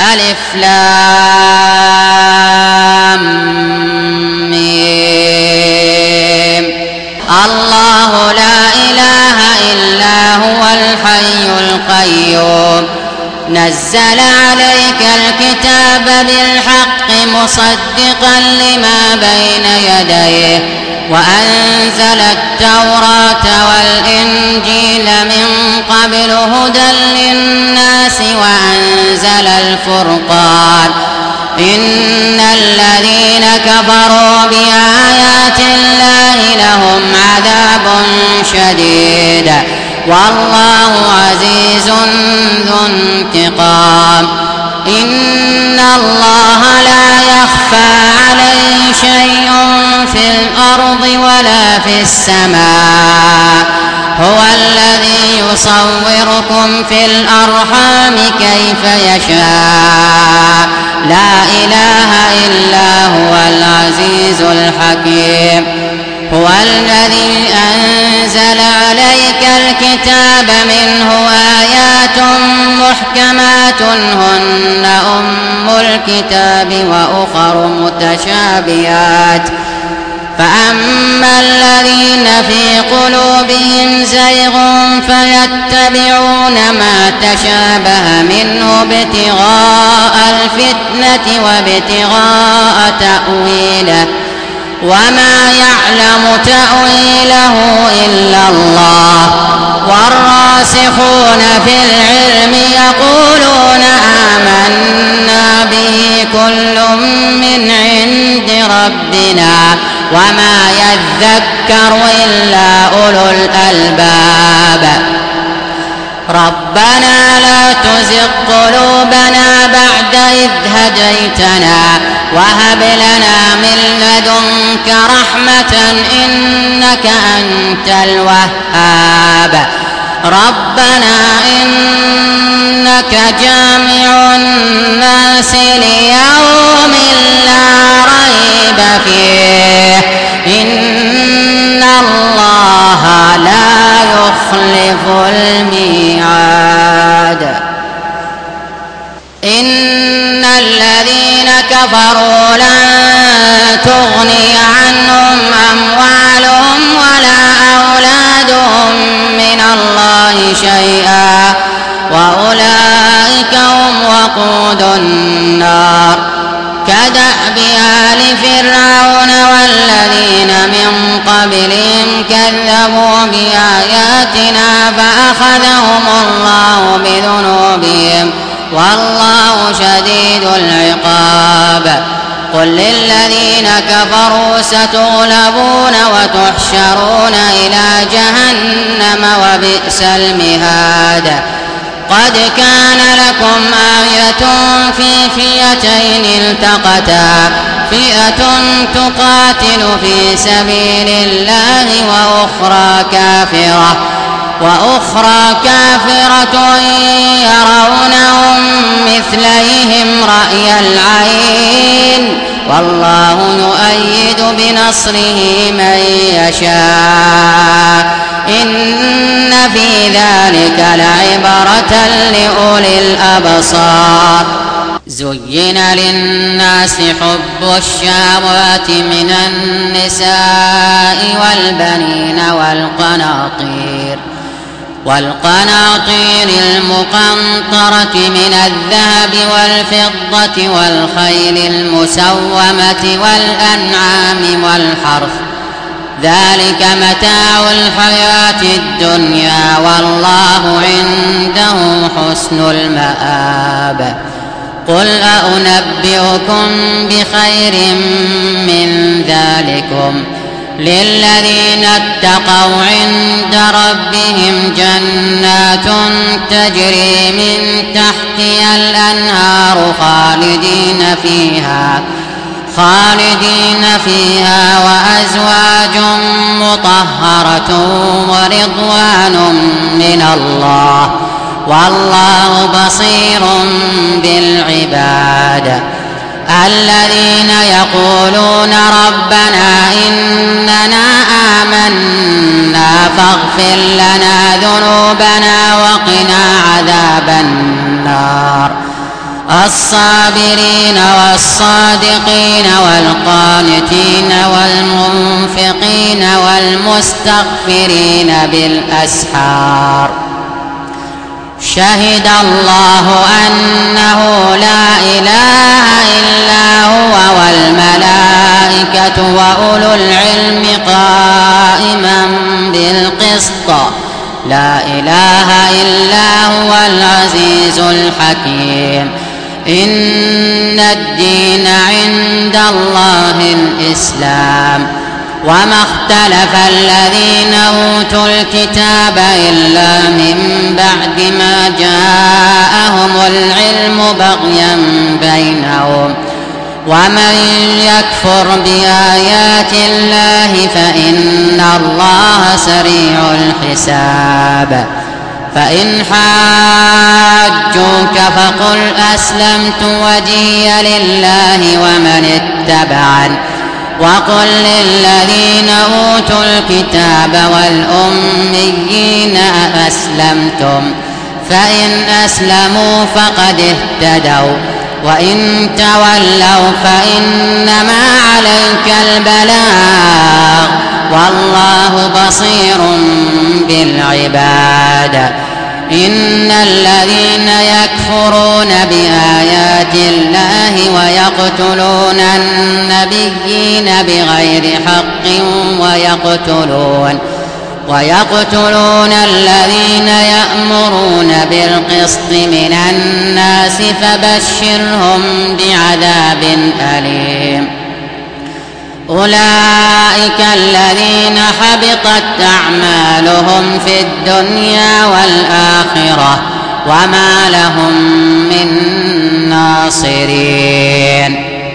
ألف لام ميم. الله لا إله إلا هو الحي القيوم نزل عليك الكتاب بالحق مصدقا لما بين يديه وأنزل التوراة والإنجيل من قبل هدى للناس وأنزل الفرقان إن الذين كفروا بآيات الله لهم عذاب شديد والله عزيز ذو انتقام. إن الله لا يخفى عليه شيء في الأرض ولا في السماء هو الذي يصوركم في الأرحام كيف يشاء لا إله إلا هو العزيز الحكيم. هو الذي أنزل عليك الكتاب منه آيات محكمات هن أم الكتاب وأخر متشابهات فأما الذين في قلوبهم زيغ فيتبعون ما تشابه منه ابتغاء الفتنة وابتغاء تأويله وما يعلم تأويله إلا الله والراسخون في العلم يقولون آمنا به كل من عند ربنا وما يذكر إلا أولو الألباب. ربنا لا تزغ قلوبنا بعد إذ هديتنا وهب لنا من لدنك رحمة إنك أنت الوهاب. ربنا إنك جامع الناس ليوم لا ريب فيه إن الله لا يخلف الميعاد. إن الذين كفروا لن تغني عنهم أموالهم ولا أولادهم من الله شيئا وأولئك هم وقود النار كدأب آل فرعون والذين من قبلهم كذبوا بآياتنا فأخذهم الله بذنوبهم والله شديد العقاب. قل للذين كفروا ستغلبون وتحشرون إلى جهنم وبئس المهاد. قد كان لكم آية في فئتين التقتا فئة تقاتل في سبيل الله وأخرى كافرة يرونهم مثليهم رأي العين والله يؤيد بنصره من يشاء إن في ذلك لعبرة لأولي الأبصار. زين للناس حب الشهوات من النساء والبنين والقناطير المقنطرة من الذهب والفضة والخيل المسومة والأنعام والحرث ذلك متاع الحياة الدنيا والله عنده حسن المآب. قل أنبئكم بخير من ذلكم للذين اتقوا عند ربهم جنات تجري من تحتها الأنهار خالدين فيها وأزواج مطهرة ورضوان من الله والله بصير بالعباد. الذين يقولون ربنا إننا آمنا فاغفر لنا ذنوبنا وقنا عذاب النار. الصابرين والصادقين والقانتين والمنفقين والمستغفرين بالأسحار شهد الله أنه لا إله إلا هو والملائكة وأولو العلم قائما بالقسط لا إله إلا هو العزيز الحكيم إن الدين عند الله الإسلام وما اختلف الذين أوتوا الكتاب إلا من بعد ما جاءهم العلم بغيا بينهم ومن يكفر بآيات الله فإن الله سريع الحساب فإن حاجوك فقل أسلمت وجهي لله ومن اتبعني وقل للذين أوتوا الكتاب والأميين أسلمتم فإن أسلموا فقد اهتدوا وإن تولوا فإنما عليك البلاغ والله بصير بالعباد إن الذين يكفرون بآيات الله ويقتلون النبيين بغير حق ويقتلون الذين يأمرون بالقسط من الناس فبشرهم بعذاب أليم أولئك الذين حبطت أعمالهم في الدنيا والآخرة وما لهم من ناصرين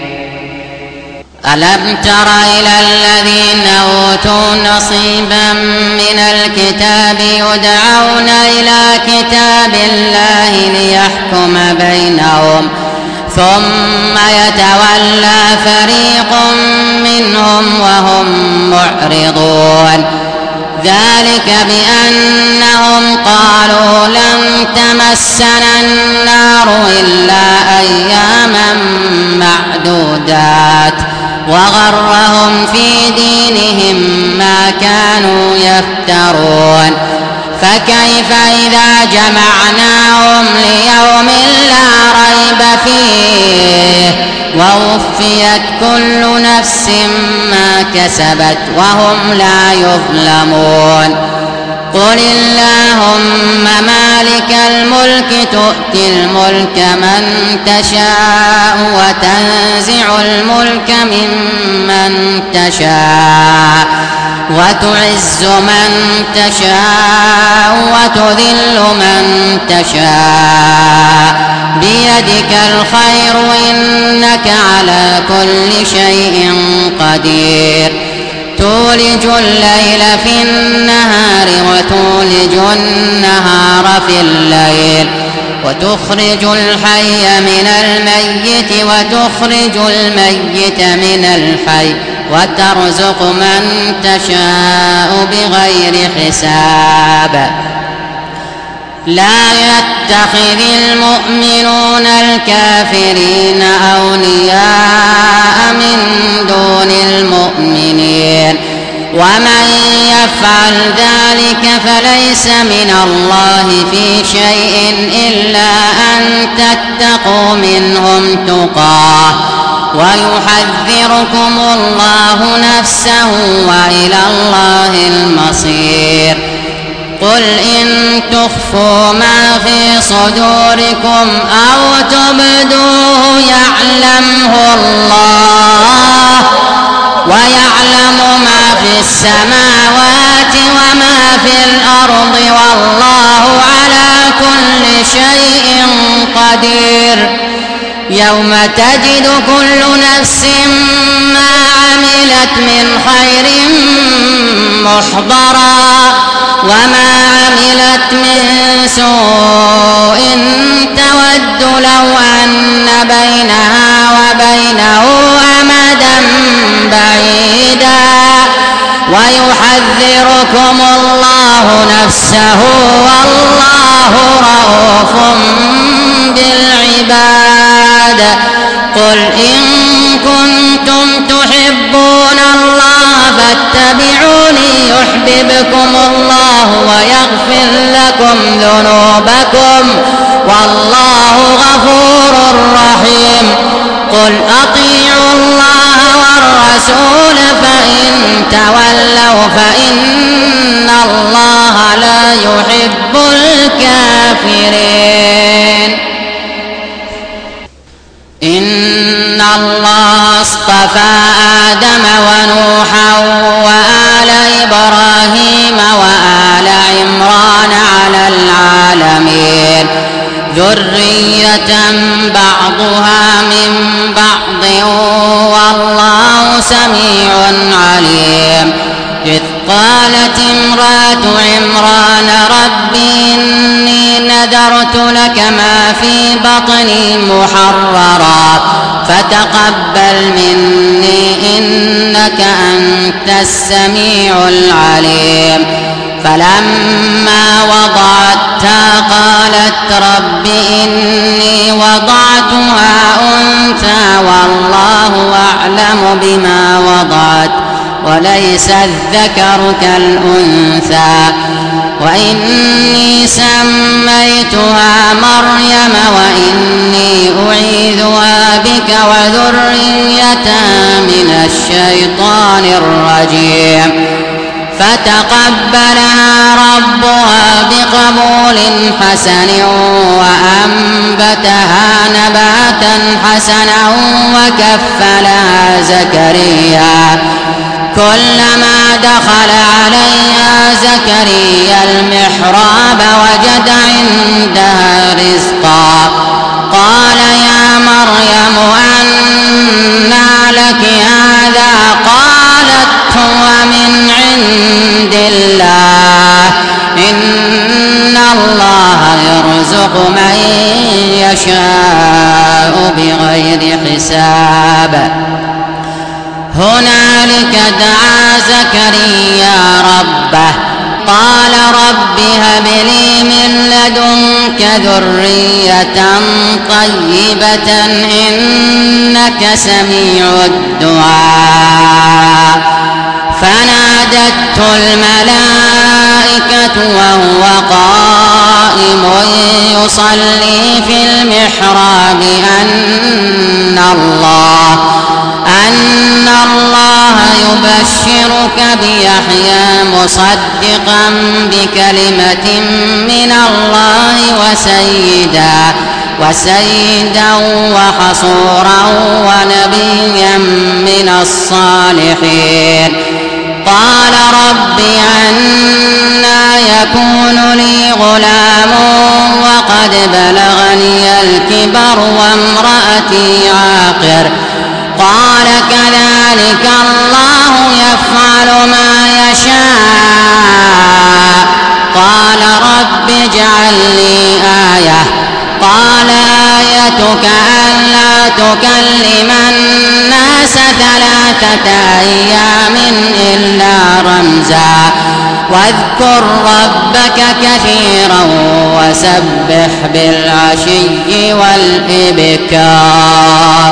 ألم تر إلى الذين أوتوا نصيبا من الكتاب يدعون إلى كتاب الله ليحكم بينهم ثم يتولى فريق منهم وهم معرضون ذلك بأنهم قالوا لن تمسنا النار إلا أياما معدودات وغرهم في دينهم ما كانوا يفترون فكيف إذا جمعناهم ليوم لا ريب فيه ووفيت كل نفس ما كسبت وهم لا يظلمون قل اللهم مالك الملك تؤتي الملك من تشاء وتنزع الملك ممن تشاء وتعز من تشاء وتذل من تشاء بيدك الخير إنك على كل شيء قدير تولج الليل في النهار وتولج النهار في الليل وتخرج الحي من الميت وتخرج الميت من الحي وترزق من تشاء بغير حساب لا يتخذ المؤمنون الكافرين أولياء من دون المؤمنين ومن يفعل ذلك فليس من الله في شيء إلا أن تتقوا منهم تقاه ويحذركم الله نفسه وإلى الله المصير قل إن تخفوا ما في صدوركم أو تبدوه يعلمه الله ويعلم ما في السماوات وما في الأرض والله على كل شيء قدير يوم تجد كل نفس ما عملت من خير محضرا وما عملت من سوء تود لو أن بينها وبينه أمدا بعيدا ويحذركم الله نفسه والله رؤوف بالعباد قل إن كنتم تحبون الله فاتبعوني يحببكم الله ويغفر لكم ذنوبكم والله غفور رحيم قل أطيعوا الله والرسول فإن تولوا فإن الله لا يحب الكافرين إن الله اصطفى آدم ونوحا وآل إبراهيم وآل عمران على العالمين ذرية بعضها من بعض والله سميع عليم إذ قالت امرأة عمران رب إني نذرت لك ما في بطني محررا فتقبل مني إنك أنت السميع العليم فلما وضعتها قالت رب إني وضعتها أنثى والله أعلم بما وضعت وليس الذكر كالأنثى وإني سميتها مريم وإني أعيذها بك وذريتها من الشيطان الرجيم فتقبلها ربها بقبول حسن وأنبتها نباتا حسنا وكفلها زكريا كلما دخل عليها زكريا المحراب وجد عندها رزقا قال يا مريم أنى لك هذا قالت هو من عند الله إن الله يرزق من يشاء بغير حساب هنالك دعا زكريا ربه قال رب هب لي من لدنك ذرية طيبة إنك سميع الدعاء فنادته الملائكة وهو قائم يصلي في المحراب أن الله يبشرك بيحيى مصدقا بكلمة من الله وسيدا وحصورا ونبيا من الصالحين قال رب أنى يكون لي غلام وقد بلغني الكبر وامرأتي عاقر قال كذلك الله يفعل ما يشاء قال رب اجعل لي آية قال آيتك ألا تكلم الناس 3 أيام إلا رمزا واذكر ربك كثيرا وسبح بالعشي والإبكار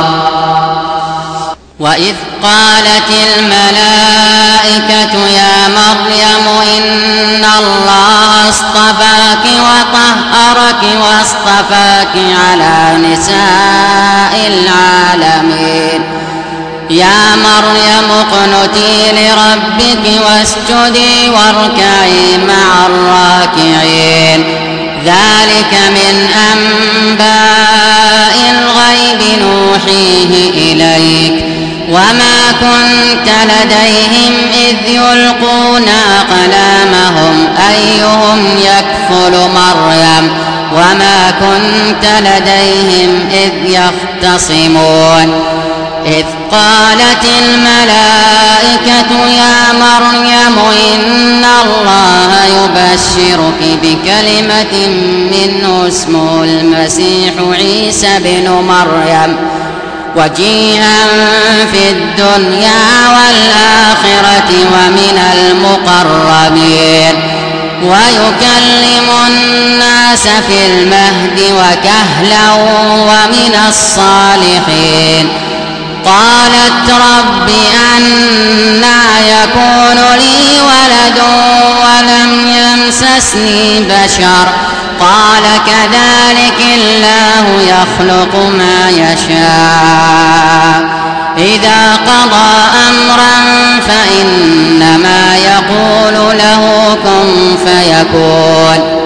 وإذ قالت الملائكة يا مريم إن الله اصطفاك وطهرك واصطفاك على نساء العالمين يا مريم اقنتي لربك واسجدي واركعي مع الراكعين ذلك من أنباء الغيب نوحيه إليك وما كنت لديهم إذ يلقون أقلامهم أيهم يكفل مريم وما كنت لديهم إذ يختصمون إذ قالت الملائكة يا مريم إن الله يبشرك بكلمة منه اسمه المسيح عيسى بن مريم وجيها في الدنيا والآخرة ومن المقربين ويكلم الناس في المهد وكهلا ومن الصالحين. قالت رب أنى يكون لي ولد ولم يمسسني بشر قال كذلك الله يخلق ما يشاء إذا قضى أمرا فإنما يقول له كن فيكون.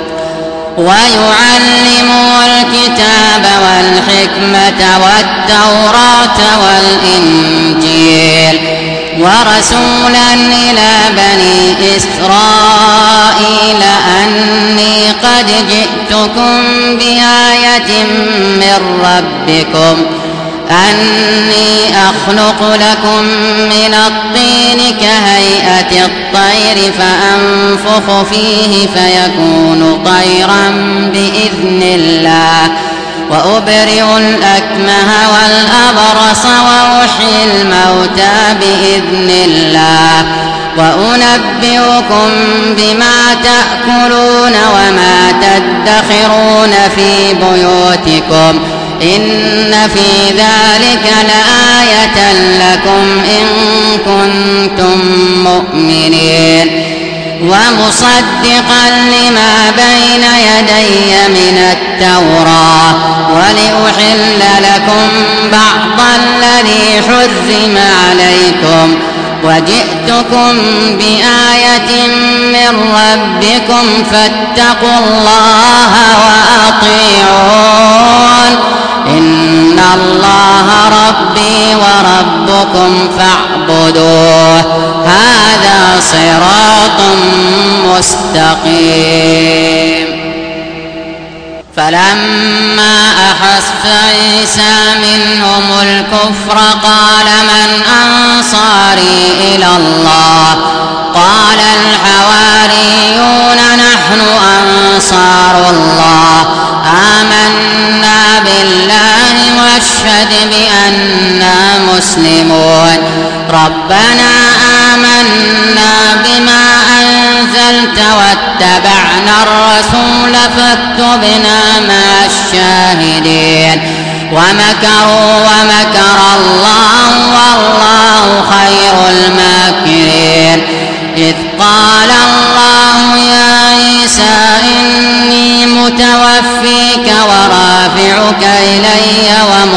ويعلمه الكتاب والحكمة والتوراة والإنجيل ورسولا إلى بني إسرائيل أني قد جئتكم بآية من ربكم أني أخلق لكم من الطين كهيئة الطير فأنفخ فيه فيكون طيرا بإذن الله وأبرئ الأكمه والأبرص وأحيي الموتى بإذن الله وأنبئكم بما تأكلون وما تدخرون في بيوتكم إن في ذلك لآية لكم إن كنتم مؤمنين. ومصدقا لما بين يدي من التوراة ولأحل لكم بعض الذي حرم عليكم وجئتكم بآية من ربكم فاتقوا الله وأطيعون إن الله ربي وربكم فاعبدوه هذا صراط مستقيم. فلما أحس عيسى منهم الكفر قال من أنصاري إلى الله قال الحواريون نحن أنصار الله آمنا بالله واشهد بأننا مسلمون. ربنا آمنا بما أنزلت واتبعنا الرسول فاكتبنا مع الشاهدين. ومكروا ومكر الله والله خير الماكرين. إذ قال الله يا عيسى إني متوفيك ورافعك إلي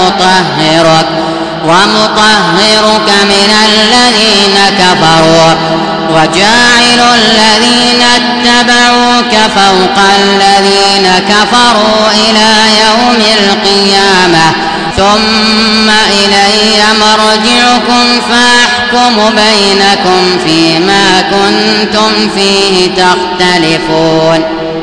ومطهرك من الذين كفروا وجاعل الذين اتبعوك فوق الذين كفروا إلى يوم القيامة ثم إلي مرجعكم فأحكم بينكم فيما كنتم فيه تختلفون.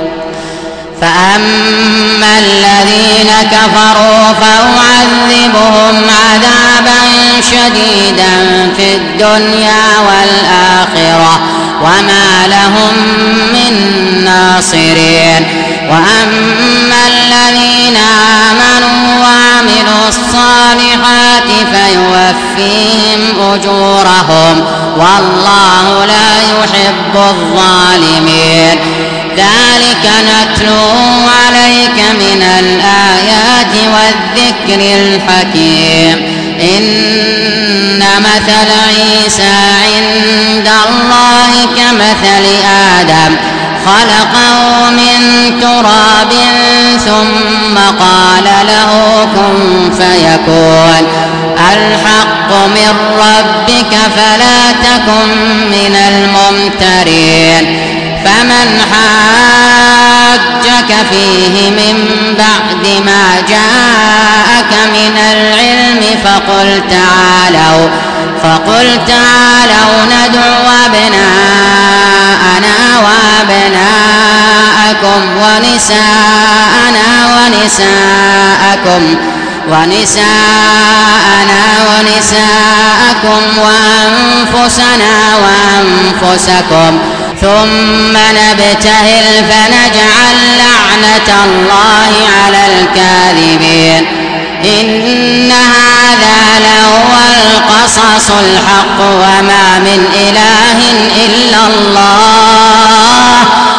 فأما الذين كفروا فأعذبهم عذابا شديدا في الدنيا والآخرة وما لهم من ناصرين. وأما الذين آمنوا وعملوا الصالحات فيوفيهم أجورهم والله لا يحب الظالمين. ذلك نتلوه عليك من الآيات والذكر الحكيم. إن مثل عيسى عند الله كمثل آدم خلقه من تراب ثم قال له كن فيكون. الحق من ربك فلا تكن من الممترين. فمن حاجك فيه من بعد ما جاءك من العلم فقل تعالوا ندعو أبناءنا وأبناءكم ونساءكم وأنفسنا وأنفسكم ثم نبتهل فنجعل لعنة الله على الكاذبين. إن هذا لهو القصص الحق وما من إله إلا الله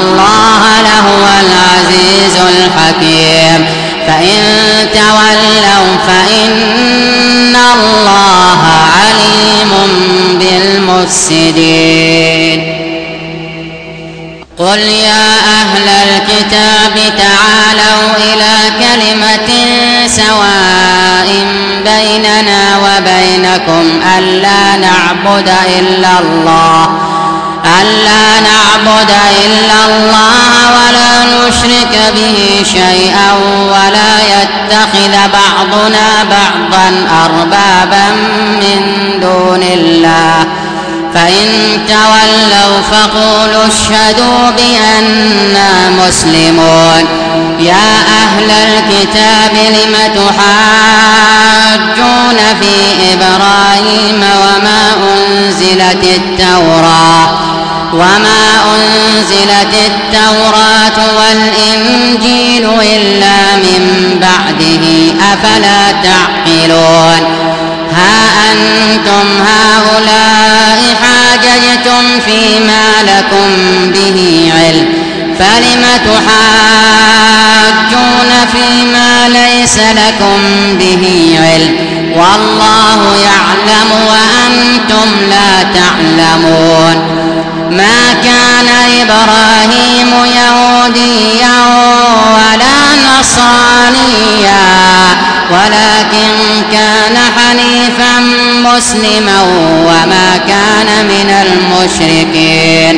الله لهو العزيز الحكيم فإن تولوا فإن الله عليم بالمفسدين. قل يا أهل الكتاب تعالوا إلى كلمة سواء بيننا وبينكم ألا نعبد إلا الله ولا نشرك به شيئا ولا يتخذ بعضنا بعضا أربابا من دون الله فإن تولوا فقولوا اشهدوا بأننا مسلمون. يا أهل الكتاب لم تحاجون في إبراهيم وما أنزلت التوراة والإنجيل إلا من بعده أفلا تعقلون. ها أنتم هؤلاء حاججتم فيما لكم به علم فلم تحاجون فيما ليس لكم به علم والله يعلم وأنتم لا تعلمون. ما كان إبراهيم يهوديا ولا نصرانيا ولكن كان حنيفا مسلما وما كان من المشركين.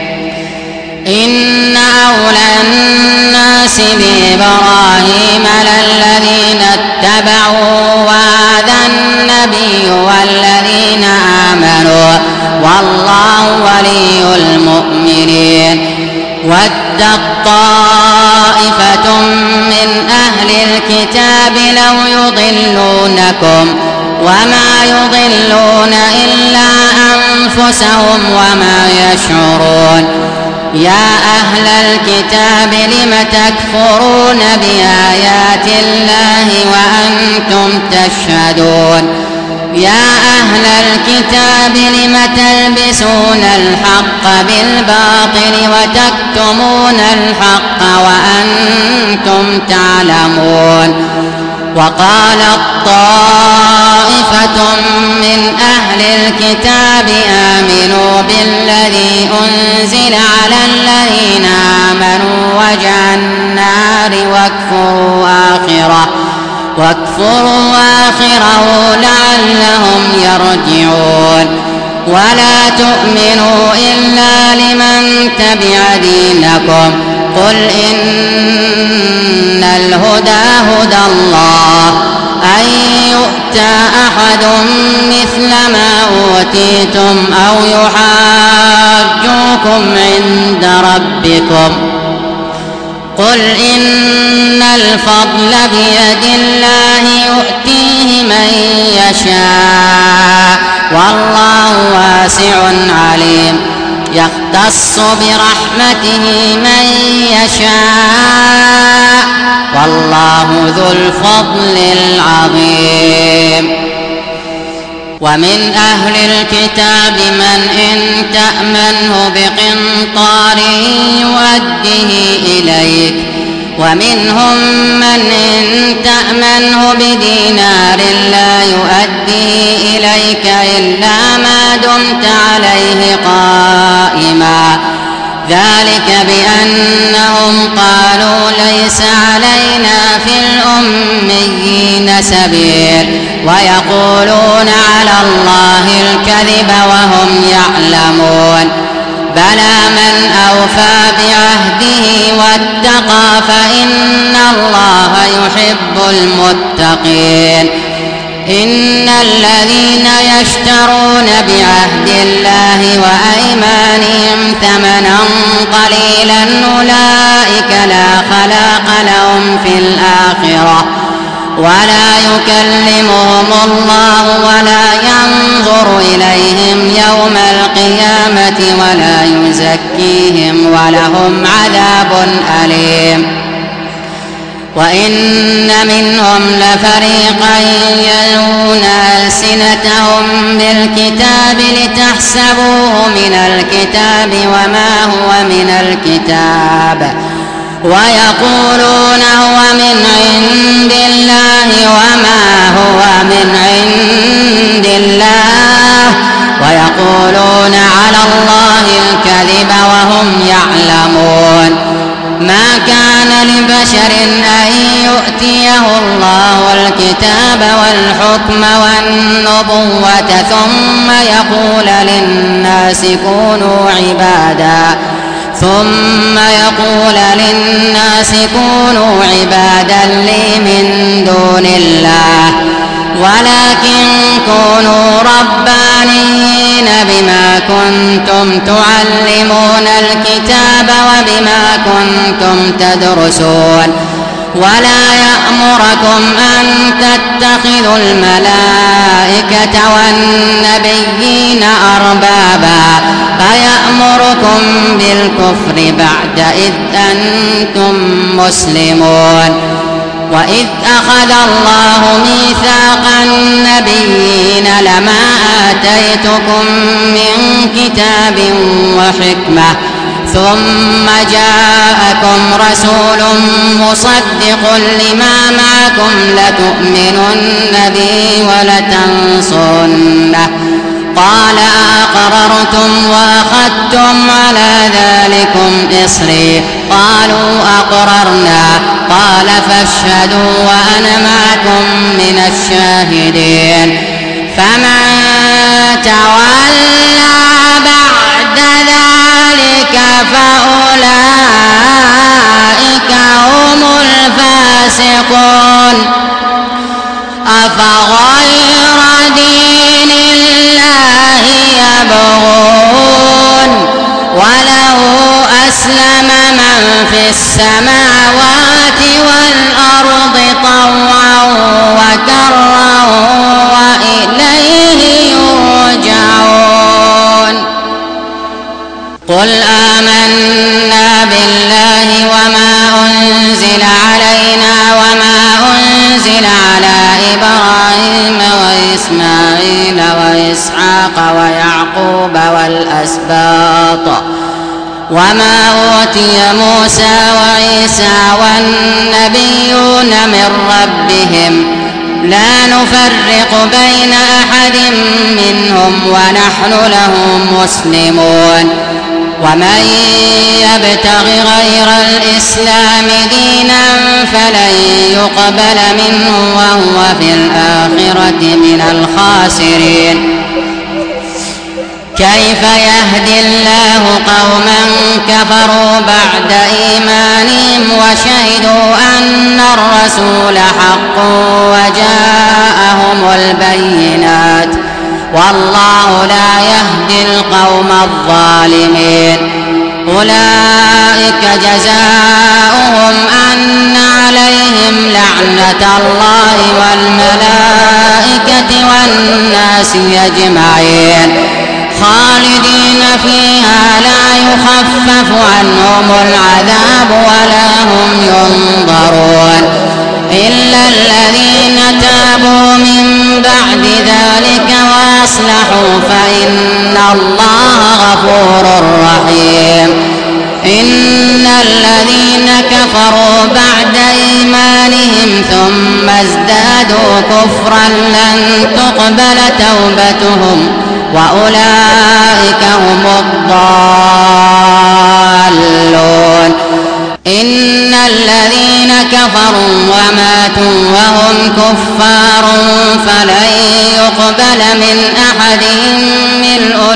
إن أولى الناس بإبراهيم للذين اتبعوا وهذا النبي والذين آمنوا والله ولي المؤمنين. ودت طائفة من أهل الكتاب لو يضلونكم وما يضلون إلا أنفسهم وما يشعرون. يا أهل الكتاب لم تكفرون بآيات الله وأنتم تشهدون. يا أهل الكتاب لم تلبسون الحق بالباطل وتكتمون الحق وأنتم تعلمون. وقالت طائفة من أهل الكتاب آمنوا بالذي أنزل على الذين آمنوا وجه النار واكفروا آخره لعلهم يرجعون. ولا تؤمنوا إلا لمن تبع دينكم قل إن الهدى هدى الله أن يؤتى أحد مثل ما أوتيتم أو يحاجوكم عند ربكم قل إن الفضل بيد الله يؤتيه من يشاء والله واسع عليم. يختص برحمته من يشاء والله ذو الفضل العظيم. ومن أهل الكتاب من إن تأمنه بقنطار يؤديه إليك ومنهم من إن تأمنه بدينار لا يؤديه إليك إلا ما دمت عليه قائما ذلك بأنهم قالوا ليس علينا في الأميين سبيل ويقولون على الله الكذب وهم يعلمون. بلى من أوفى بعهده واتقى فإن الله يحب المتقين. إن الذين يشترون بعهد الله وأيمانهم ثمنا قليلا أولئك لا خلاق لهم في الآخرة ولا يكلمهم الله ولا ينظر إليهم يوم القيامة ولا يزكيهم ولهم عذاب أليم. وإن منهم لفريقا يلوون ألسنتهم بالكتاب لتحسبوه من الكتاب وما هو من الكتاب ويقولون هو من عند الله وما هو من عند الله ويقولون على الله الكذب وهم يعلمون. ما كان لبشر أن يؤتيه الله الكتاب والحكم والنبوة ثم يقول للناس كونوا عبادا لي من دون الله ولكن كونوا ربانيين بما كنتم تعلمون الكتاب وبما كنتم تدرسون ولا يأمركم أن تتخذوا الملائكة والنبيين أربابا فيأمركم بالكفر بعد إذ أنتم مسلمون. وإذ أخذ الله ميثاق النبيين لما آتيتكم من كتاب وحكمة ثم جاءكم رسول مصدق لما معكم لتؤمنن به ولتنصرنه قال أقررتم وأخذتم على ذلكم إصري قالوا أقررنا قال فاشهدوا وأنا معكم من الشاهدين. فمن تولى بعد ذلك فأولئك هم الفاسقون. أفغير دين الله يبغون وله أسلم من في السماوات والأرض طوعا وكرها وإليه يرجعون. قل آمنا بالله وما أنزل علينا وما أنزل على إبراهيم وإسماعيل وإسحاق ويعقوب والأسباط وما أوتي موسى وعيسى والنبيون من ربهم لا نفرق بين أحد منهم ونحن له مسلمون. ومن يبتغ غير الإسلام دينا فلن يقبل منه وهو في الآخرة من الخاسرين. كيف يهدي الله قوما كفروا بعد إيمانهم وشهدوا أن الرسول حق وجاءهم البينات والله لا يهدي القوم الظالمين. أولئك جزاؤهم أن عليهم لعنة الله والملائكة والناس أجمعين خالدين فيها لا يخفف عنهم العذاب ولا هم ينظرون إلا الذين تابوا من بعد ذلك وأصلحوا فإن الله غفور رحيم. إن الذين كفروا بعد إيمانهم ثم ازدادوا كفرا لن تقبل توبتهم وأولئك هم الضالون. إن الذين كفروا وماتوا وهم كفار فلن يقبل من أحدهم ملء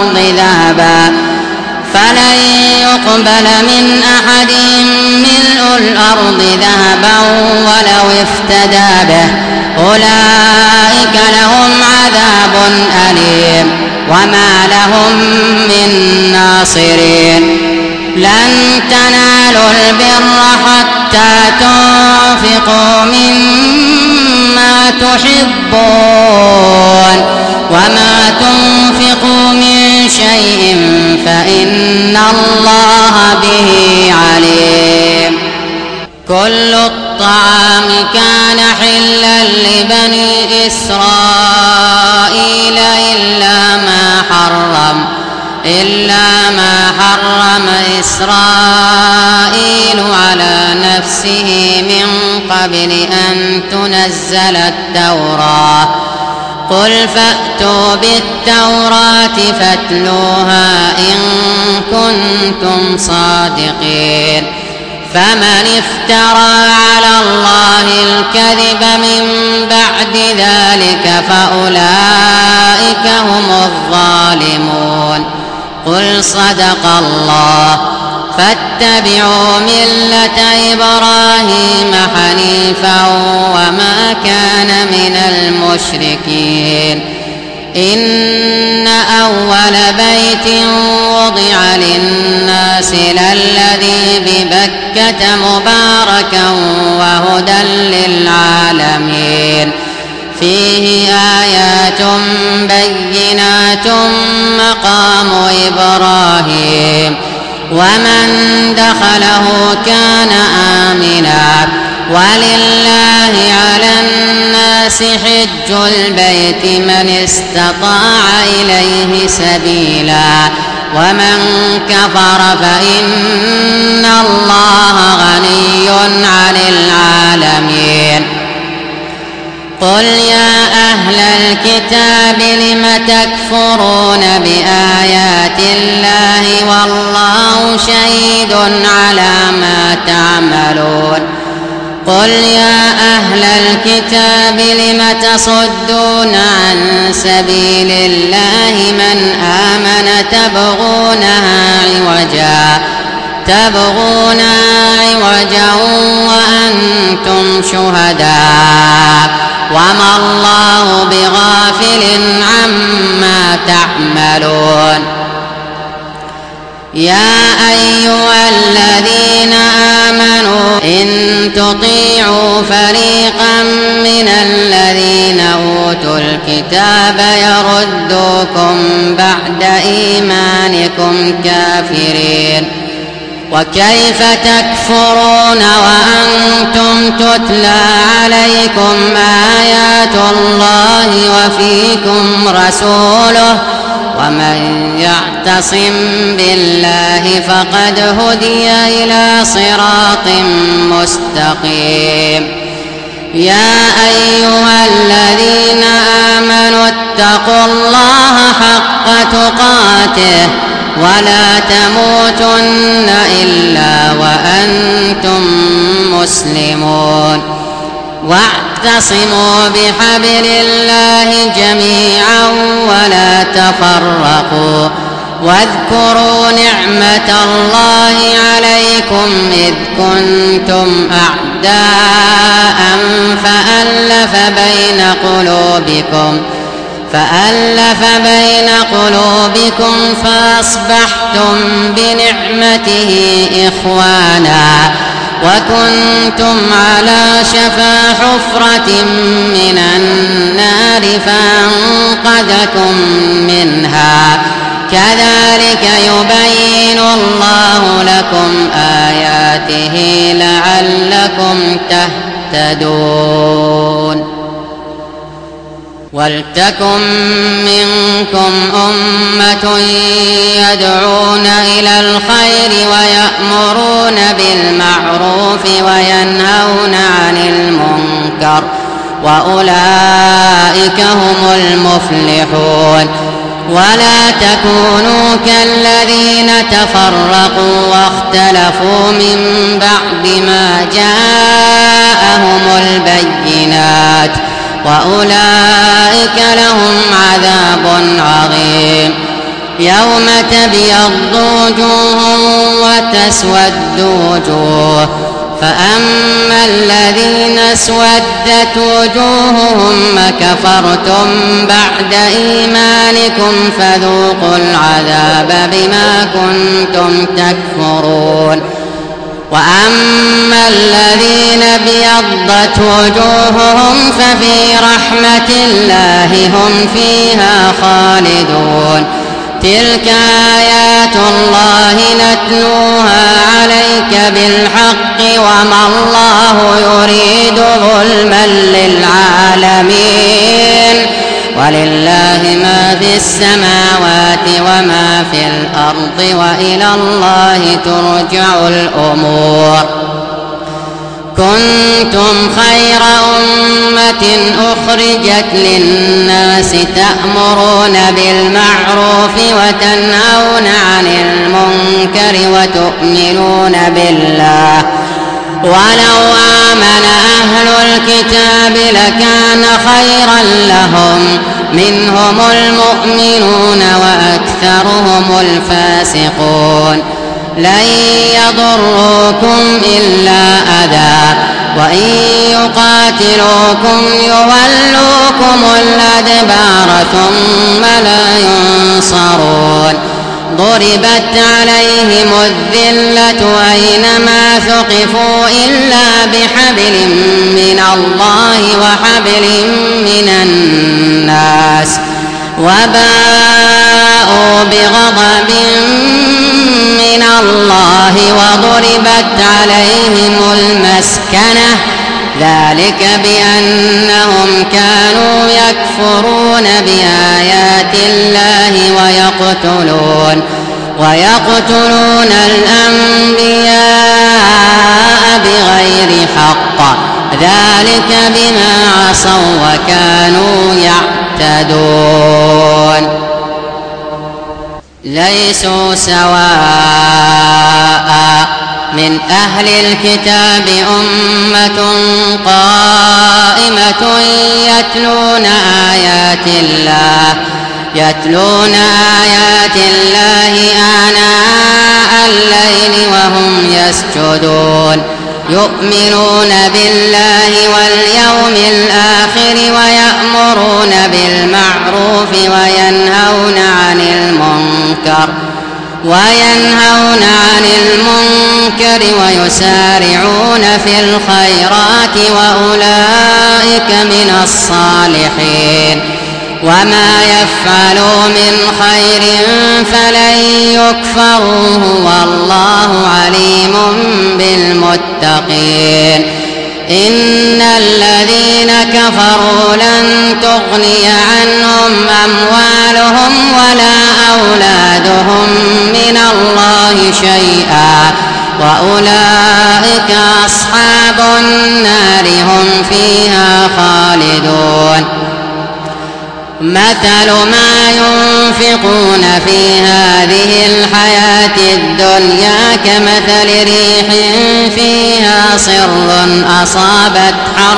الأرض ذهبا ولو افتدى به أولئك لهم عذاب أليم وما لهم من ناصرين. لن تنالوا البر حتى تنفقوا مما تحبون وما تنفقوا من شيء فإن الله به عليم. كل الطعام كان حلا لبني إسرائيل إلا ما حرم إسرائيل على نفسه من قبل أن تنزل التوراة قل فأتوا بالتوراة فاتلوها إن كنتم صادقين فمن افترى على الله الكذب من بعد ذلك فأولئك هم الظالمون قل صدق الله فاتبعوا ملة إبراهيم حنيفا وما كان من المشركين إن أول بيت وضع للناس للذي ببكة مباركا وهدى للعالمين فيه آيات بينات مقام إبراهيم ومن دخله كان آمنا ولله على الناس حج البيت من استطاع إليه سبيلا ومن كفر فإن الله غني عن العالمين قل يا أهل الكتاب لم تكفرون بآيات الله والله شهيد على ما تعملون قل يا أهل الكتاب لم تصدون عن سبيل الله من آمن تبغونها عوجا وأنتم شهداء وما الله بغافل عما تعملون يا أيها الذين آمنوا إن تطيعوا فريقا من الذين أوتوا الكتاب يردوكم بعد إيمانكم كافرين وكيف تكفرون وأنتم تتلى عليكم آيات الله وفيكم رسوله ومن يعتصم بالله فقد هدي إلى صراط مستقيم يا أيها الذين آمنوا اتقوا الله حق تقاته ولا تموتن إلا وأنتم مسلمون واعتصموا بحبل الله جميعا ولا تفرقوا واذكروا نعمة الله عليكم إذ كنتم أعداء فألف بين قلوبكم فأصبحتم بنعمته إخوانا وكنتم على شفا حفرة من النار فأنقذكم منها كذلك يبين الله لكم آياته لعلكم تهتدون ولتكن منكم أمة يدعون إلى الخير ويأمرون بالمعروف وينهون عن المنكر وأولئك هم المفلحون ولا تكونوا كالذين تفرقوا واختلفوا من بعد ما جاءهم البينات وأولئك لهم عذاب عظيم يوم تبيض وجوه وتسود وجوه فأما الذين اسودت وجوههم كفرتم بعد إيمانكم فذوقوا العذاب بما كنتم تكفرون وأما الذين ابيضت وجوههم ففي رحمة الله هم فيها خالدون تلك آيات الله نتلوها عليك بالحق وما الله يريد ظلما للعالمين ولله ما في السماوات وما في الأرض وإلى الله ترجع الأمور. كنتم خير أمة أخرجت للناس تأمرون بالمعروف وتنهون عن المنكر وتؤمنون بالله ولو آمن أهل الكتاب لكان خيرا لهم منهم المؤمنون وأكثرهم الفاسقون. لن يضروكم إلا أذى وإن يقاتلوكم يولوكم الأدبار ثم لا ينصرون. ضربت عليهم الذلة أينما ثقفوا إلا بحبل من الله وحبل من الناس وباءوا بغضب من الله وضربت عليهم المسكنة ذلك بأنهم كانوا يكفرون بآيات الله ويقتلون الأنبياء بغير حق ذلك بما عصوا وكانوا يعتدون. ليسوا سواء من أهل الكتاب أمة قائمة يتلون آيات الله آناء الليل وهم يسجدون يؤمنون بالله واليوم الآخر ويأمرون بالمعروف وينهون عن المنكر ويسارعون في الخيرات وأولئك من الصالحين. وما يفعلوا من خير فلن يكفروه والله عليم بالمتقين. إن الذين كفروا لن تغني عنهم أموالهم ولا أولادهم من الله شيئا وأولئك أصحاب النار هم فيها خالدون. مثل ما ينفقون في هذه الحياة الدنيا كمثل ريح فيها صر أصابت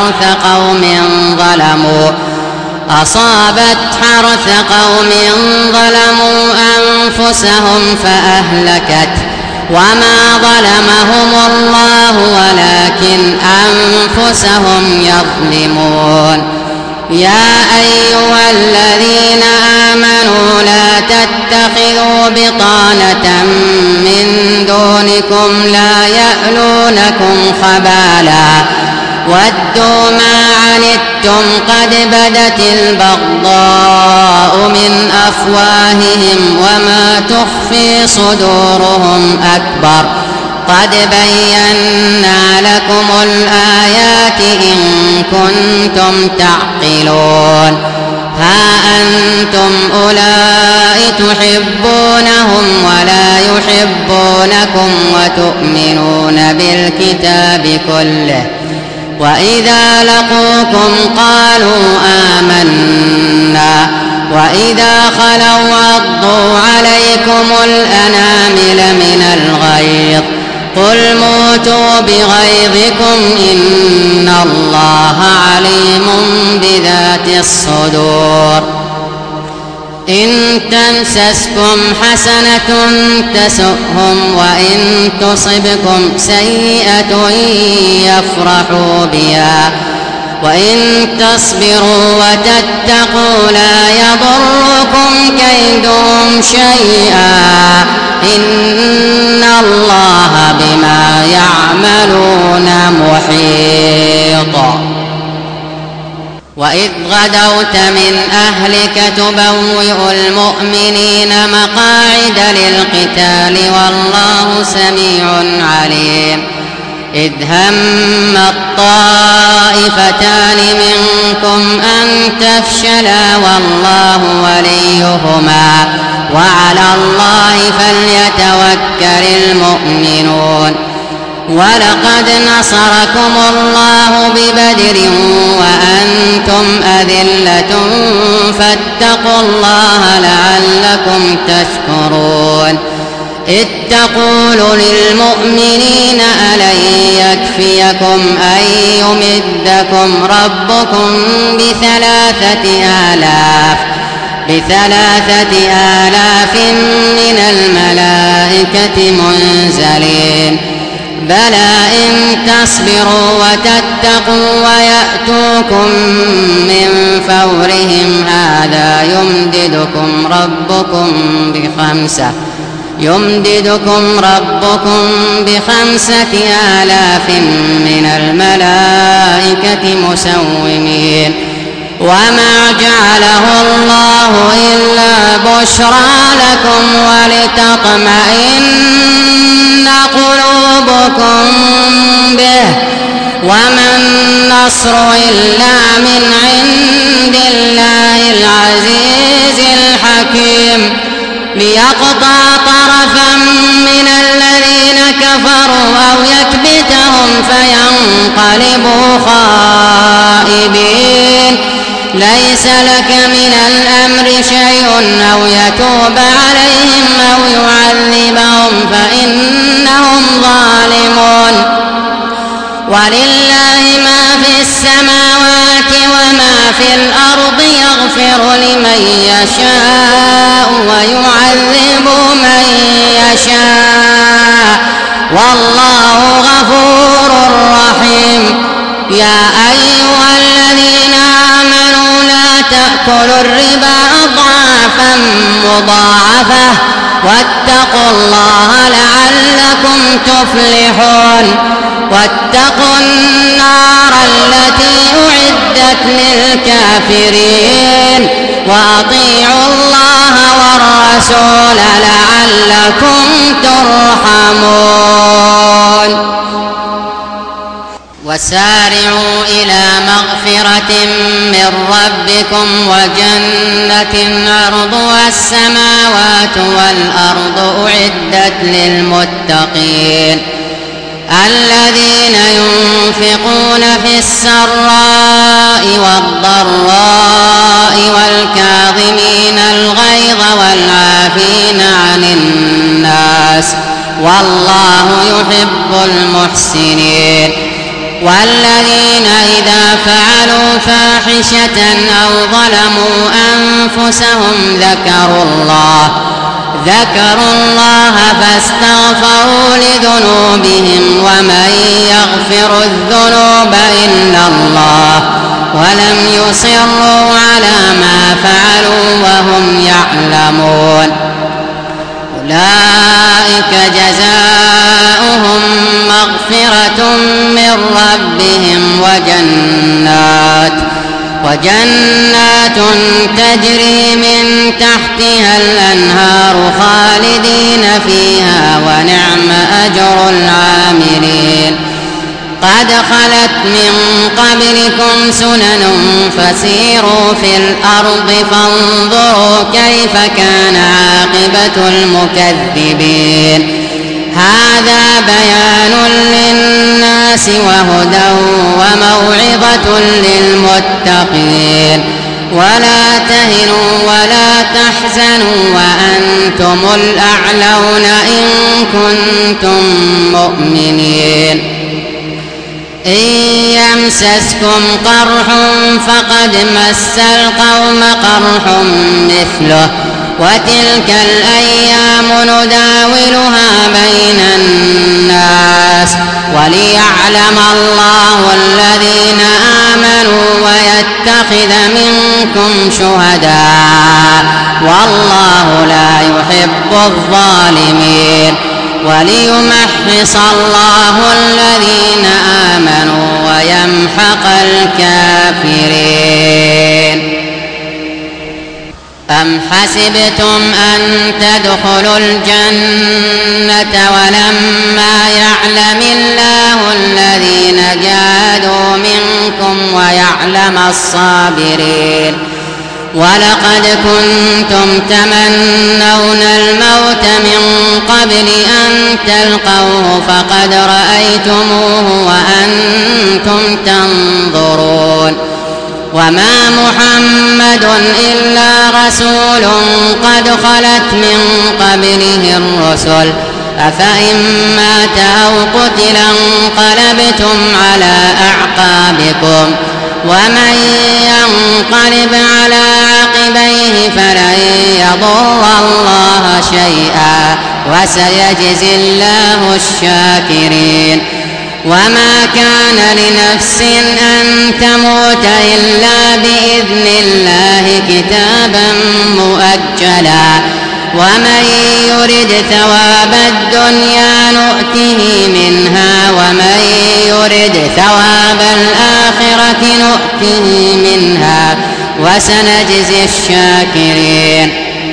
حرث قوم ظلموا أنفسهم فأهلكت وما ظلمهم الله ولكن أنفسهم يظلمون. يا أيها الذين آمنوا لا تتخذوا بطانة من دونكم لا يألونكم خبالا ودوا ما عنتم قد بدت البغضاء من أفواههم وما تخفي صدورهم أكبر قد بينا لكم الآيات إن كنتم تعقلون. ها أنتم أولئك تحبونهم ولا يحبونكم وتؤمنون بالكتاب كله وإذا لقوكم قالوا آمنا وإذا خلوا عضوا عليكم الأنامل من الغيظ قل موتوا بغيظكم إن الله عليم بذات الصدور. إن تمسسكم حسنة تسؤهم وإن تصبكم سيئة يفرحوا بها وإن تصبروا وتتقوا لا يضركم كيدهم شيئا إن الله بما يعملون محيط. وإذ غدوت من أهلك تبوئ المؤمنين مقاعد للقتال والله سميع عليم. إذ هم الطائفتان منكم أن تفشلا والله وليهما وعلى الله فليتوكل المؤمنون. ولقد نصركم الله ببدر وأنتم أذلة فاتقوا الله لعلكم تشكرون. إذ تقول للمؤمنين ألن يكفيكم أن يمدكم ربكم ب3,000 من الملائكة منزلين؟ بلى إن تصبروا وتتقوا ويأتوكم من فورهم هذا يمددكم ربكم ب5,000 من الملائكة مسومين. وما جعله الله إلا بشرى لكم ولتطمئن قلوبكم به وما النصر إلا من عند الله العزيز الحكيم ليقطع طرفا من الذين كفروا أو يكبتهم فينقلبوا خائبين. ليس لك من الأمر شيء أو يتوب عليهم أو يعذبهم فإنهم ظالمون. ولله ما في السماوات وما في الأرض يغفر لمن يشاء ويعذب من يشاء والله غفور رحيم. يا أيها الذين آمنوا لا تأكلوا الربا أضعافا مضاعفة واتقوا الله لعلكم تفلحون. واتقوا النار التي أعدت للكافرين وأطيعوا الله والرسول لعلكم ترحمون. وسارعوا إلى مغفرة من ربكم وجنة عرضها السماوات والأرض أعدت للمتقين الذين ينفقون في السراء والضراء والكاظمين الغيظ والعافين عن الناس والله يحب المحسنين. والذين إذا فعلوا فاحشة أو ظلموا أنفسهم ذكروا الله فاستغفروا لذنوبهم ومن يغفر الذنوب إلا الله ولم يصروا على ما فعلوا وهم يعلمون. أولئك جزاؤهم مغفرة من ربهم وجنات تجري من تحتها الأنهار خالدين فيها ونعم أجر العاملين. قد خلت من قبلكم سنن فسيروا في الأرض فانظروا كيف كان عاقبة المكذبين. هذا بيان للناس وهدى وموعظة للمتقين. ولا تهنوا ولا تحزنوا وأنتم الأعلون إن كنتم مؤمنين. إن يمسسكم قرح فقد مس القوم قرح مثله وتلك الأيام نداولها بين الناس وليعلم الله الذين آمنوا ويتخذ منكم شهداء والله لا يحب الظالمين. وليمحص الله الذين آمنوا ويمحق الكافرين. أم حسبتم أن تدخلوا الجنة ولما يعلم الله الذين جاهدوا منكم ويعلم الصابرين ولقد كنتم تمنون الموت من قبل أن تلقوه فقد رأيتموه وأنتم تنظرون وما محمد إلا رسول قد خلت من قبله الرسل أفإن مات أو قتل انقلبتم على أعقابكم ومن ينقلب على عقبيه فلن يضر الله شيئا وسيجزي الله الشاكرين وما كان لنفس أن تموت إلا بإذن الله كتابا مؤجلا ومن يرد ثواب الدنيا نؤته منها ومن يرد ثواب الآخرة نؤته منها وسنجزي الشاكرين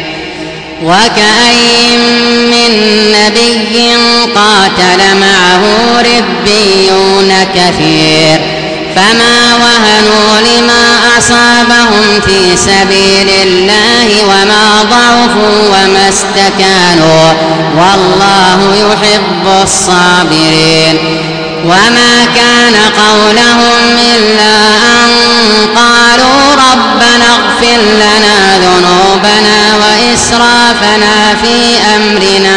وكأين من نبي قاتل معه ربيون كثير فما وهنوا لما أصابهم في سبيل الله وما ضعفوا وما استكانوا والله يحب الصابرين وما كان قولهم إلا أن قالوا ربنا اغفر لنا ذنوبنا وإسرافنا في أمرنا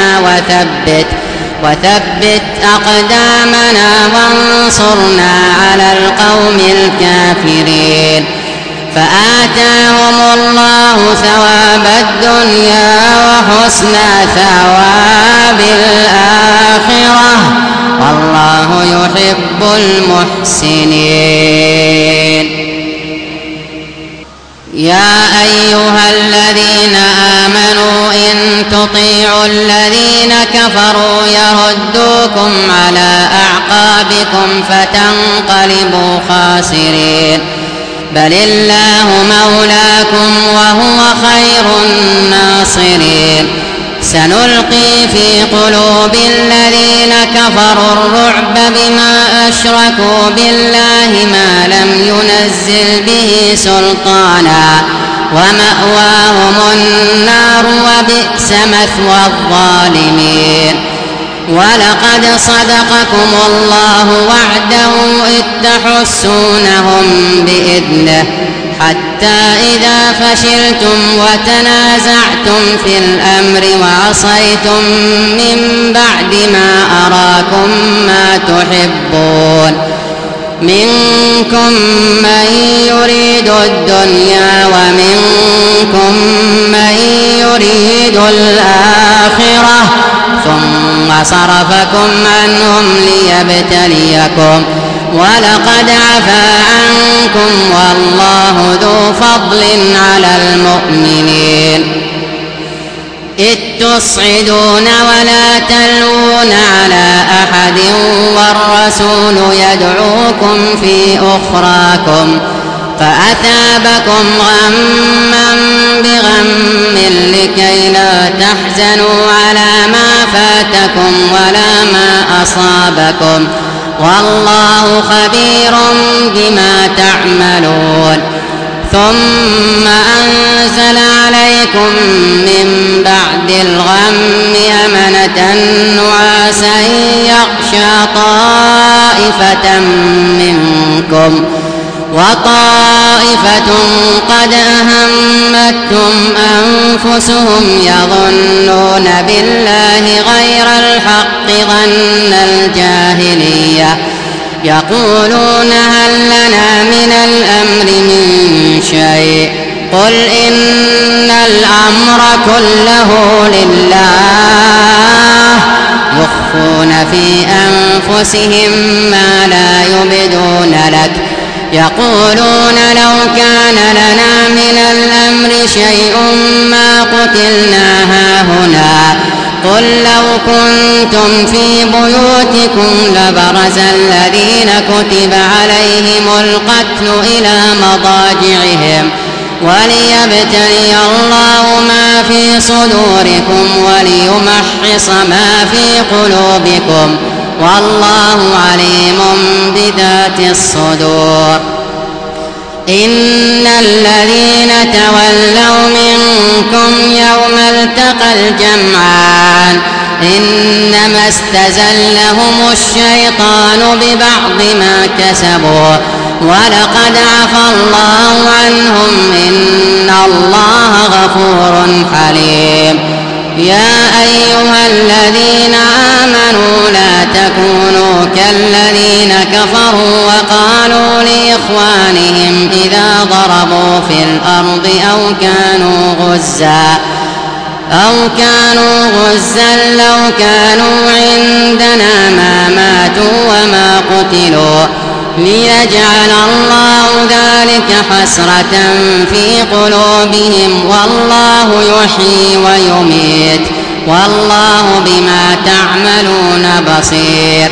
وثبت أقدامنا وانصرنا على القوم الكافرين فآتاهم الله ثواب الدنيا وحسن ثواب الآخرة والله يحب المحسنين يا أيها الذين آمنوا إن تطيعوا الذين كفروا يردوكم على أعقابكم فتنقلبوا خاسرين بل الله مولاكم وهو خير الناصرين سنلقي في قلوب الذين كفروا الرعب بما أشركوا بالله ما لم ينزل به سلطانا ومأواهم النار وبئس مثوى الظالمين ولقد صدقكم الله وعده إذ تحسونهم بإذنه حتى إذا فشلتم وتنازعتم في الأمر وعصيتم من بعد ما أراكم ما تحبون منكم من يريد الدنيا ومنكم من يريد الآخرة ثم صرفكم عنهم ليبتليكم ولقد عفا عنكم والله ذو فضل على المؤمنين إذ تصعدون ولا تلوون على أحد والرسول يدعوكم في أخراكم فأثابكم غما بغم لكي لا تحزنوا على ما فاتكم ولا ما أصابكم والله خبير بما تعملون ثم أنزل عليكم من بعد الغم أمنة نعاسا يغشى طائفة منكم وطائفة قد أهمتهم أنفسهم يظنون بالله غير الحق ظن الجاهلية يقولون هل لنا من الأمر من شيء قل إن الأمر كله لله يخفون في أنفسهم ما لا يبدون لك يقولون لو كان لنا من الأمر شيء ما قتلنا هاهنا قل لو كنتم في بيوتكم لبرز الذين كتب عليهم القتل إلى مضاجعهم وليبتلي الله ما في صدوركم وليمحص ما في قلوبكم والله عليم بذات الصدور. إن الذين تولوا منكم يوم التقى الجمعان إنما استزلهم الشيطان ببعض ما كسبوا ولقد عفى الله عنهم إن الله غفور حليم. يا أيها الذين آمنوا لا تكونوا كالذين كفروا وقالوا لإخوانهم إذا ضربوا في الأرض أو كانوا غزا لو كانوا عندنا ما ماتوا وما قتلوا ليجعل الله ذلك حسرة في قلوبهم والله يحيي ويميت والله بما تعملون بصير.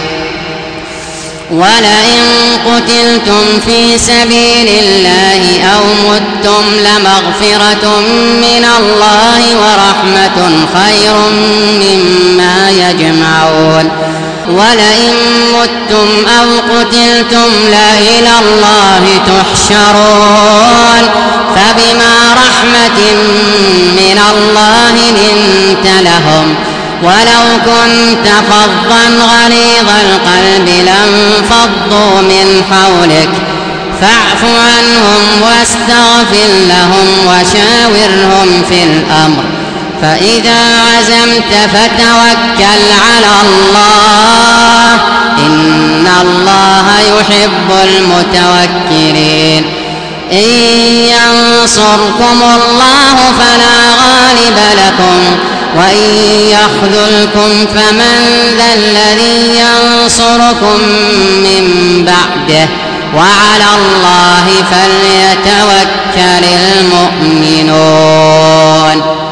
ولئن قتلتم في سبيل الله أو متم لمغفرة من الله ورحمة خير مما يجمعون. ولئن متم أو قتلتم لإلى الله تحشرون فبما رحمة من الله لنت لهم ولو كنت فظا غليظ القلب لانفضوا من حولك فاعف عنهم واستغفر لهم وشاورهم في الأمر فإذا عزمت فتوكل على الله إن الله يحب المتوكلين. إن ينصركم الله فلا غالب لكم وإن يخذلكم فمن ذا الذي ينصركم من بعده وعلى الله فليتوكل المؤمنون.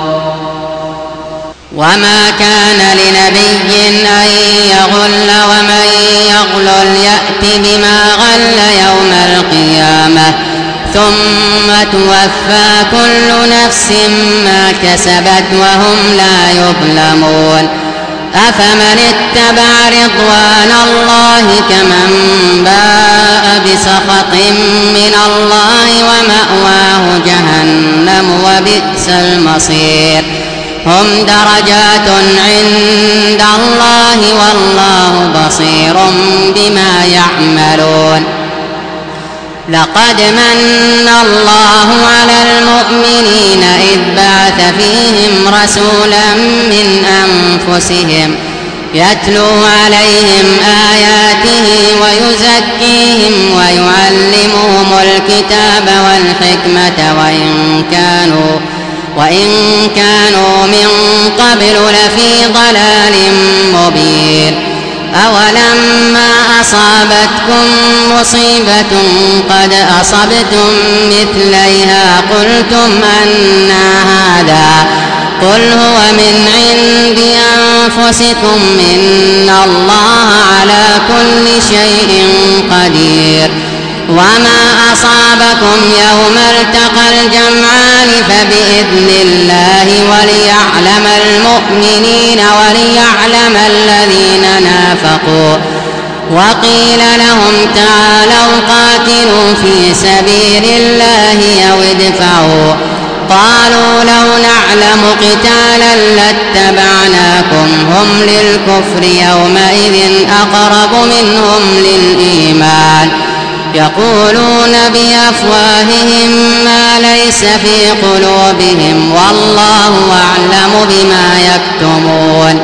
وما كان لنبي أن يغل ومن يغلل يأت بما غل يوم القيامة ثم توفى كل نفس ما كسبت وهم لا يظلمون. أفمن اتبع رضوان الله كمن باء بسخط من الله ومأواه جهنم وبئس المصير. هم درجات عند الله والله بصير بما يعملون. لقد من الله على المؤمنين إذ بعث فيهم رسولا من أنفسهم يتلو عليهم آياته ويزكيهم ويعلمهم الكتاب والحكمة وإن كانوا من قبل لفي ضلال مبين. أولما أصابتكم مصيبة قد أصبتم مثليها قلتم أنى هذا قل هو من عند أنفسكم إن الله على كل شيء قدير. وما أصابكم يوم التقى الجمعان فبإذن الله وليعلم المؤمنين وليعلم الذين نافقوا. وقيل لهم تعالوا قاتلوا في سبيل الله أو ادفعوا قالوا لو نعلم قتالا لاتبعناكم هم للكفر يومئذ أقرب منهم للإيمان يقولون بأفواههم ما ليس في قلوبهم والله أعلم بما يكتمون.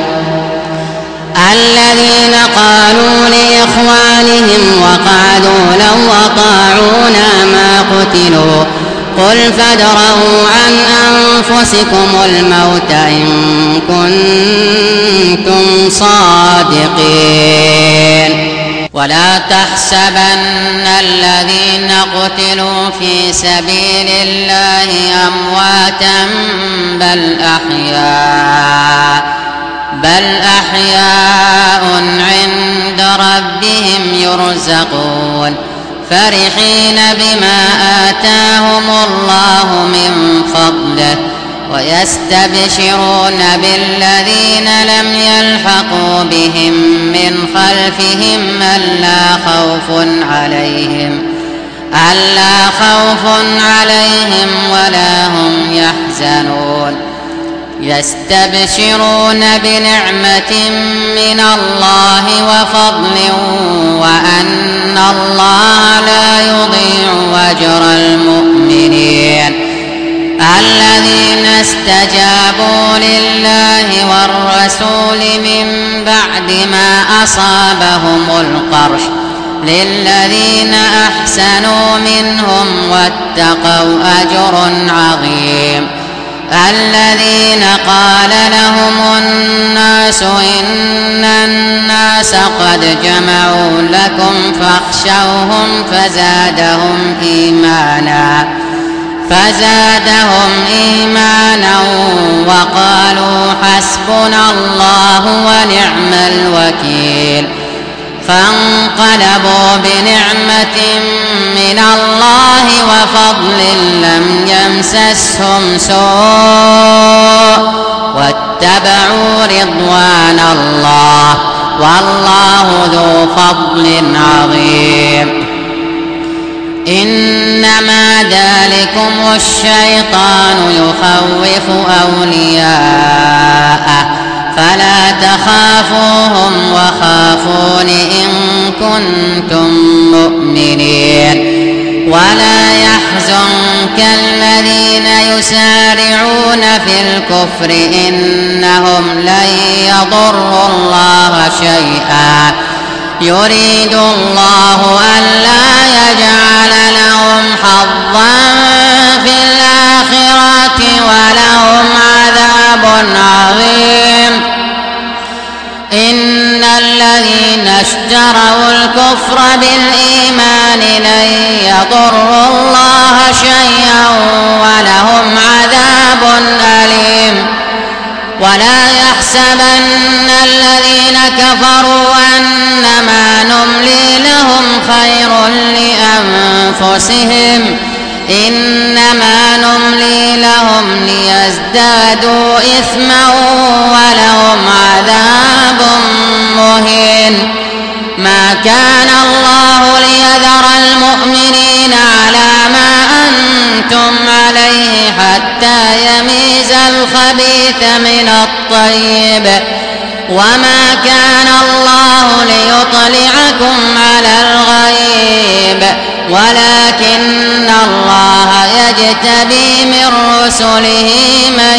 الذين قالوا لإخوانهم وقعدوا لو أطاعونا ما قتلوا قل فادرءوا عن أنفسكم الموت إن كنتم صادقين. ولا تحسبن الذين قتلوا في سبيل الله أمواتا بل أحياء عند ربهم يرزقون فرحين بما آتاهم الله من فضله ويستبشرون بالذين لم يلحقوا بهم من خلفهم ألا خوف عليهم ولا هم يحزنون يستبشرون بنعمة من الله وفضل وأن الله لا يضيع أجر المؤمنين الذين استجابوا لله والرسول من بعد ما أصابهم القرح للذين أحسنوا منهم واتقوا أجر عظيم الذين قال لهم الناس إن الناس قد جمعوا لكم فاخشوهم فزادهم إيمانا وقالوا حسبنا الله ونعم الوكيل فانقلبوا بنعمة من الله وفضل لم يمسسهم سوء واتبعوا رضوان الله والله ذو فضل عظيم إنما ذلكم الشيطان يخوف أولياءه فلا تخافوهم وخافون إن كنتم مؤمنين ولا يحزنك الذين يسارعون في الكفر إنهم لن يضروا الله شيئا يريد الله ألا يجعل لهم حظا في الآخرة ولهم عذاب عظيم إن الذين اشتروا الكفر بالإيمان لن يضروا الله شيئا ولهم عذاب أليم ولا يحسبن الذين كفروا أنما نملي لهم خير لأنفسهم إنما نملي لهم ليزدادوا إثما ولهم عذاب مهين ما كان الله ليذر المؤمنين على ما أنتم عليه حتى يميز الخبيث من الطيب وما كان الله ليطلعكم على الغيب ولكن الله يجتبي من رسله من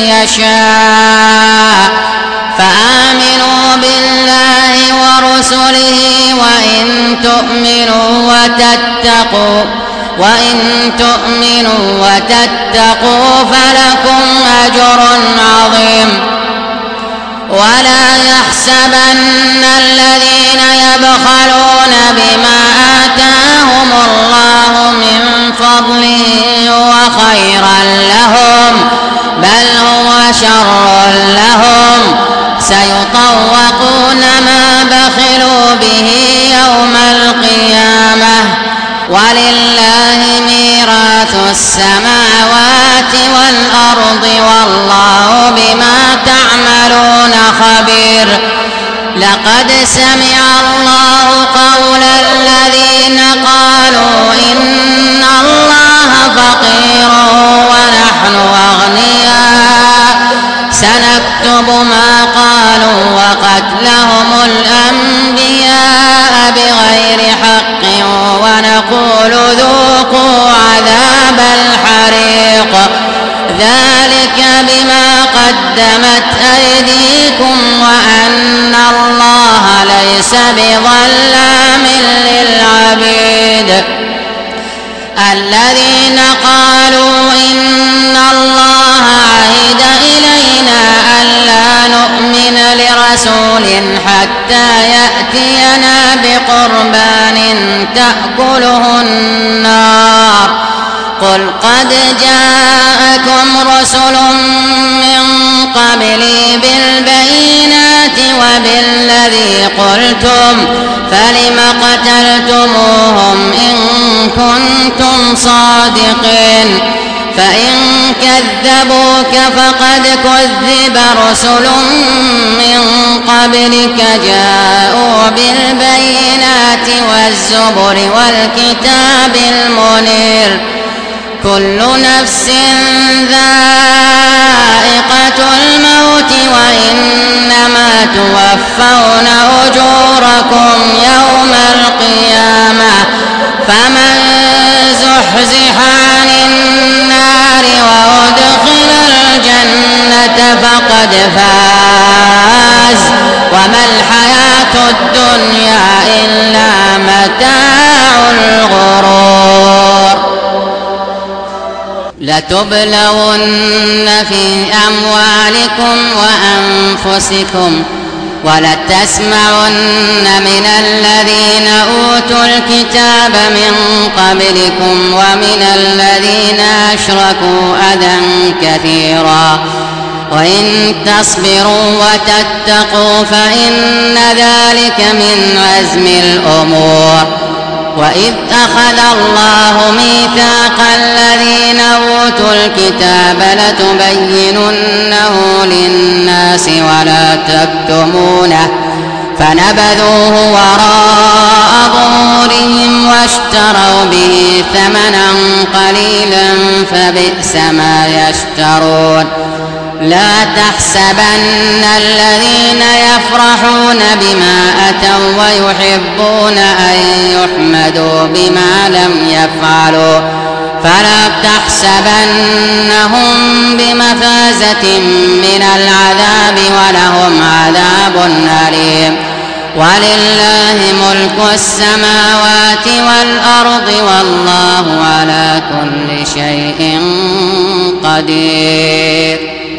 يشاء فآمنوا بالله ورسله وإن تؤمنوا وتتقوا فلكم أجر عظيم ولا يحسبن الذين يبخلون بما آتاهم الله من فضله هو خيرا لهم بل هو شر لهم سيطوقون ما بخلوا به يوم القيامة ولله ميراث السماوات والأرض والله بما تعملون خبير لقد سمع الله قول الذين قالوا إن الله فقير ونحن أغنياء سنكتب ما قالوا وقتلهم الأنبياء بغير حق ونقول ذوقوا عذاب الحريق ذلك بما قدمت أيديكم وأن الله ليس بظلام للعبيد الذين قالوا إن الله عهد إلينا ألا نؤمن لرسول حتى يأتينا بقربان تأكله النار قل قد جاءكم رسل من قبلي بالبينات وبالذي قلتم فلم قتلتموهم إن كنتم صادقين فإن كذبوك فقد كذب رسل من قبلك جاءوا بالبينات والزبر والكتاب المنير كل نفس ذائقة الموت وإنما توفون أجوركم يوم القيامة فمن زحزح عن النار وأدخل الجنة فقد فاز وما الحياة الدنيا إلا متاع الغرور لتبلون في أموالكم وأنفسكم ولتسمعن من الذين أوتوا الكتاب من قبلكم ومن الذين أشركوا أذى كثيرا وإن تصبروا وتتقوا فإن ذلك من عزم الأمور وإذ أخذ الله ميثاق الذين أوتوا الكتاب لتبيننه للناس ولا تكتمونه فنبذوه وراء ظهورهم واشتروا به ثمنا قليلا فبئس ما يشترون لا تحسبن الذين يفرحون بما أتوا ويحبون أن يحمدوا بما لم يفعلوا فلا تحسبنهم بمفازة من العذاب ولهم عذاب أليم ولله ملك السماوات والأرض والله على كل شيء قدير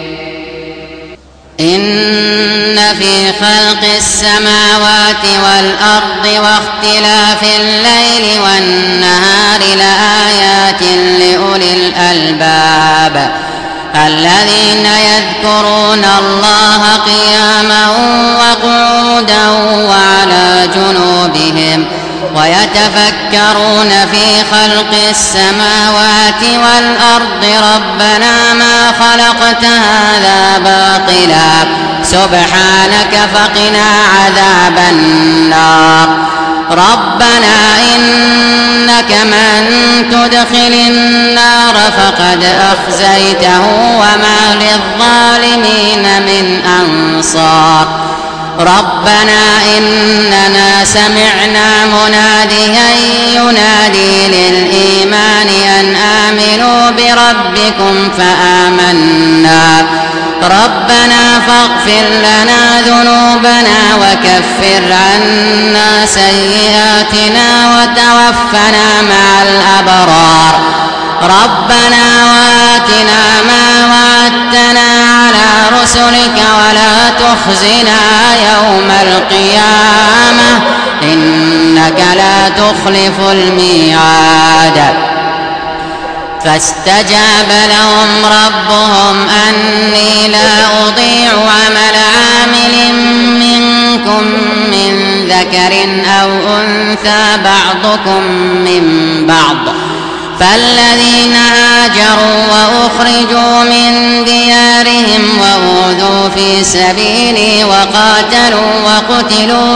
إن في خلق السماوات والأرض واختلاف الليل والنهار لآيات لأولي الألباب الذين يذكرون الله قياما وقعودا وعلى جنوبهم ويتفكرون في خلق السماوات والأرض ربنا ما خلقت هذا باطلا سبحانك فقنا عذاب النار ربنا إنك من تدخل النار فقد أخزيته وما للظالمين من أنصار ربنا إننا سمعنا مناديا ينادي للإيمان أن آمنوا بربكم فآمنا ربنا فاغفر لنا ذنوبنا وكفر عنا سيئاتنا وتوفنا مع الأبرار ربنا وآتنا ما وعدتنا على رسلك ولا تخزنا يوم القيامة إنك لا تخلف الميعاد فاستجاب لهم ربهم أني لا أضيع عمل عامل منكم من ذكر أو أنثى بعضكم من بعض فالذين هاجروا وأخرجوا من ديارهم وأوذوا في سبيلي وقاتلوا وقتلوا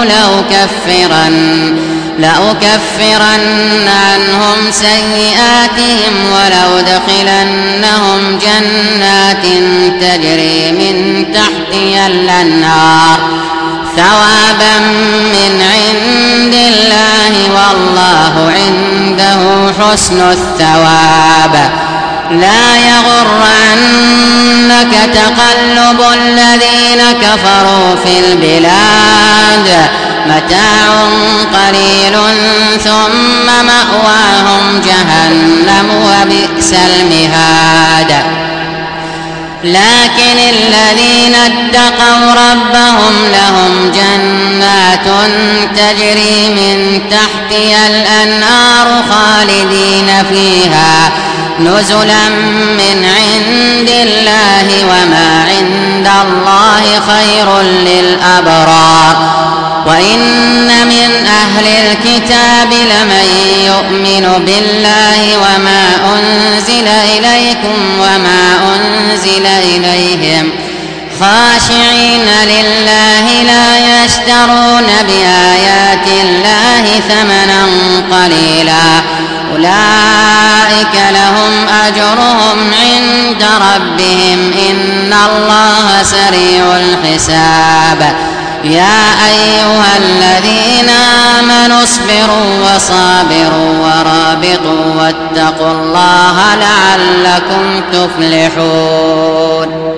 لأكفرن عنهم سيئاتهم ولأدخلنهم جنات تجري من تحتها الأنهار ثوابا من عند الله والله عنده حسن الثواب لا يغرنك تقلب الذين كفروا في البلاد متاع قليل ثم مأواهم جهنم وبئس المهاد لكن الذين اتقوا ربهم لهم جنات تجري من تحتها الأنهار خالدين فيها نزلا من عند الله وما عند الله خير للأبرار وإن من أهل الكتاب لمن يؤمن بالله وما أنزل إليك إليكم وما أنزل إليهم خاشعين لله لا يشترون بآيات الله ثمنا قليلا أولئك لهم أجرهم عند ربهم إن الله سريع الحساب يا أيها الذين آمنوا اصبروا وصابروا ورابطوا واتقوا الله لعلكم تفلحون